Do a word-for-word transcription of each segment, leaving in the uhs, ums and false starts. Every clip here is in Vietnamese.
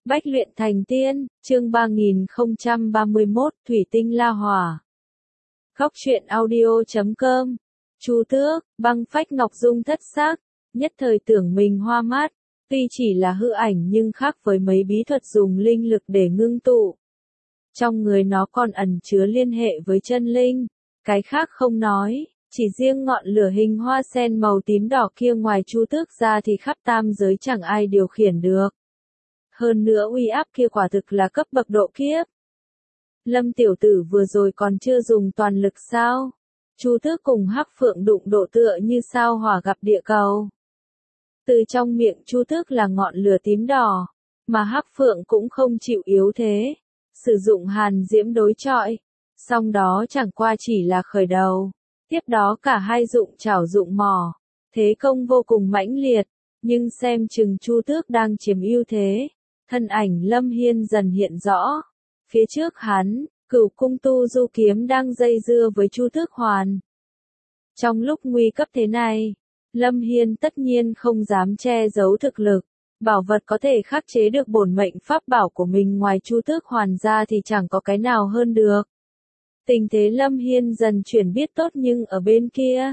Bách luyện thành tiên, chương ba nghìn không trăm ba mươi mốt, Thủy tinh la hỏa. Góc truyện audio chấm com. Chu Tước, băng phách ngọc dung thất sắc, nhất thời tưởng mình hoa mắt, tuy chỉ là hư ảnh nhưng khác với mấy bí thuật dùng linh lực để ngưng tụ. Trong người nó còn ẩn chứa liên hệ với chân linh, cái khác không nói, chỉ riêng ngọn lửa hình hoa sen màu tím đỏ kia ngoài Chu Tước ra thì khắp tam giới chẳng ai điều khiển được. Hơn nữa uy áp kia quả thực là cấp bậc độ kiếp. Lâm tiểu tử vừa rồi còn chưa dùng toàn lực sao? Chu Tước cùng Hắc Phượng đụng độ tựa như sao hỏa gặp địa cầu. Từ trong miệng Chu Tước là ngọn lửa tím đỏ, mà Hắc Phượng cũng không chịu yếu thế, sử dụng hàn diễm đối chọi, song đó chẳng qua chỉ là khởi đầu. Tiếp đó cả hai dụng chảo dụng mỏ, thế công vô cùng mãnh liệt, nhưng xem chừng Chu Tước đang chiếm ưu thế. Thân ảnh Lâm Hiên dần hiện rõ. Phía trước hắn, Cửu Cung Tu Du kiếm đang dây dưa với Chu Tước Hoàn. Trong lúc nguy cấp thế này, Lâm Hiên tất nhiên không dám che giấu thực lực. Bảo vật có thể khắc chế được bổn mệnh pháp bảo của mình ngoài Chu Tước Hoàn ra thì chẳng có cái nào hơn được. Tình thế Lâm Hiên dần chuyển biết tốt nhưng ở bên kia,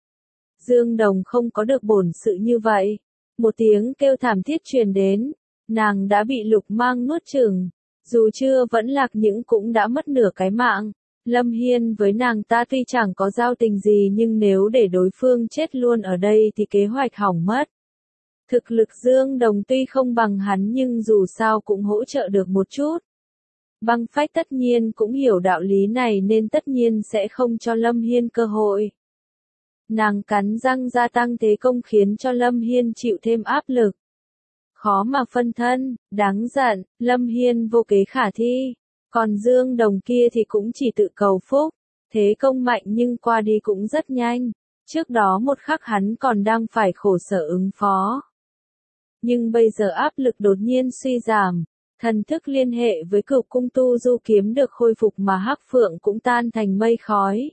Dương Đồng không có được bổn sự như vậy. Một tiếng kêu thảm thiết truyền đến. Nàng đã bị Lục Mang nuốt chửng, dù chưa vẫn lạc nhưng cũng đã mất nửa cái mạng. Lâm Hiên với nàng ta tuy chẳng có giao tình gì nhưng nếu để đối phương chết luôn ở đây thì kế hoạch hỏng mất. Thực lực Dương Đồng tuy không bằng hắn nhưng dù sao cũng hỗ trợ được một chút. Băng phách tất nhiên cũng hiểu đạo lý này nên tất nhiên sẽ không cho Lâm Hiên cơ hội. Nàng cắn răng gia tăng thế công khiến cho Lâm Hiên chịu thêm áp lực. Khó mà phân thân, đáng giận, Lâm Hiên vô kế khả thi. Còn Dương Đồng kia thì cũng chỉ tự cầu phúc. Thế công mạnh nhưng qua đi cũng rất nhanh. Trước đó một khắc hắn còn đang phải khổ sở ứng phó. Nhưng bây giờ áp lực đột nhiên suy giảm. Thần thức liên hệ với Cửu Cung Tu Du kiếm được khôi phục mà Hắc Phượng cũng tan thành mây khói.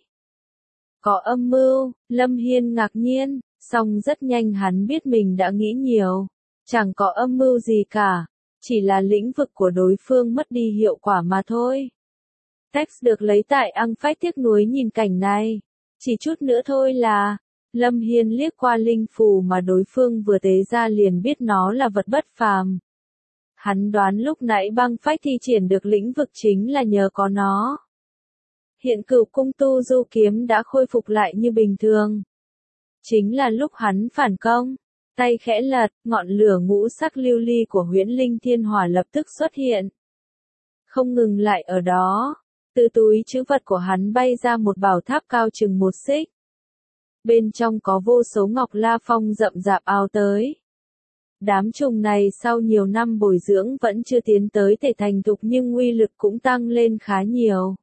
Có âm mưu, Lâm Hiên ngạc nhiên, song rất nhanh hắn biết mình đã nghĩ nhiều. Chẳng có âm mưu gì cả, chỉ là lĩnh vực của đối phương mất đi hiệu quả mà thôi. Text được lấy tại Ăng Phách tiếc nuối nhìn cảnh này. Chỉ chút nữa thôi là, Lâm Hiên liếc qua linh phù mà đối phương vừa tế ra liền biết nó là vật bất phàm. Hắn đoán lúc nãy Băng Phách thi triển được lĩnh vực chính là nhờ có nó. Hiện Cửu Cung Tu Du kiếm đã khôi phục lại như bình thường. Chính là lúc hắn phản công. Tay khẽ lật, ngọn lửa ngũ sắc lưu ly của Huyễn Linh Thiên Hỏa lập tức xuất hiện. Không ngừng lại ở đó, từ túi trữ vật của hắn bay ra một bảo tháp cao chừng một xích. Bên trong có vô số ngọc la phong rậm rạp ào tới. Đám trùng này sau nhiều năm bồi dưỡng vẫn chưa tiến tới thể thành thục nhưng uy lực cũng tăng lên khá nhiều.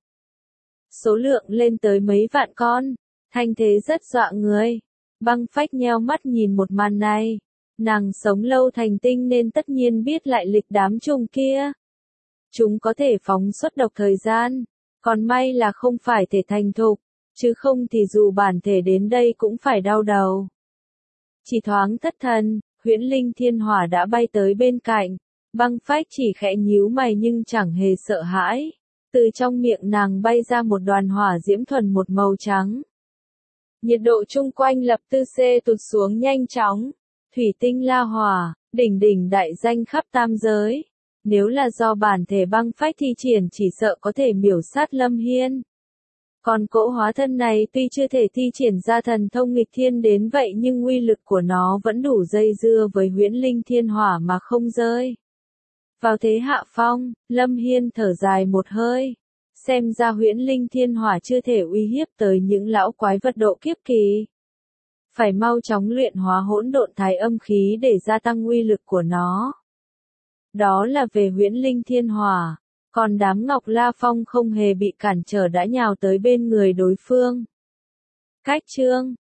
Số lượng lên tới mấy vạn con, thanh thế rất dọa người. Băng phách nheo mắt nhìn một màn này. Nàng sống lâu thành tinh nên tất nhiên biết lại lịch đám trùng kia. Chúng có thể phóng xuất độc thời gian. Còn may là không phải thể thành thục. Chứ không thì dù bản thể đến đây cũng phải đau đầu. Chỉ thoáng thất thần, Huyễn Linh Thiên Hỏa đã bay tới bên cạnh. Băng phách chỉ khẽ nhíu mày nhưng chẳng hề sợ hãi. Từ trong miệng nàng bay ra một đoàn hỏa diễm thuần một màu trắng. Nhiệt độ chung quanh lập tức xê tụt xuống nhanh chóng. Thủy tinh la hỏa, đỉnh đỉnh đại danh khắp tam giới. Nếu là do bản thể băng phách thi triển chỉ sợ có thể miểu sát Lâm Hiên. Còn cỗ hóa thân này tuy chưa thể thi triển ra thần thông nghịch thiên đến vậy nhưng uy lực của nó vẫn đủ dây dưa với Huyễn Linh Thiên Hỏa mà không rơi. Vào thế hạ phong, Lâm Hiên thở dài một hơi. Xem ra Huyễn Linh Thiên Hỏa chưa thể uy hiếp tới những lão quái vật độ kiếp kỳ. Phải mau chóng luyện hóa hỗn độn thái âm khí để gia tăng uy lực của nó. Đó là về Huyễn Linh Thiên Hỏa. Còn đám Ngọc La Phong không hề bị cản trở đã nhào tới bên người đối phương. Cách chương,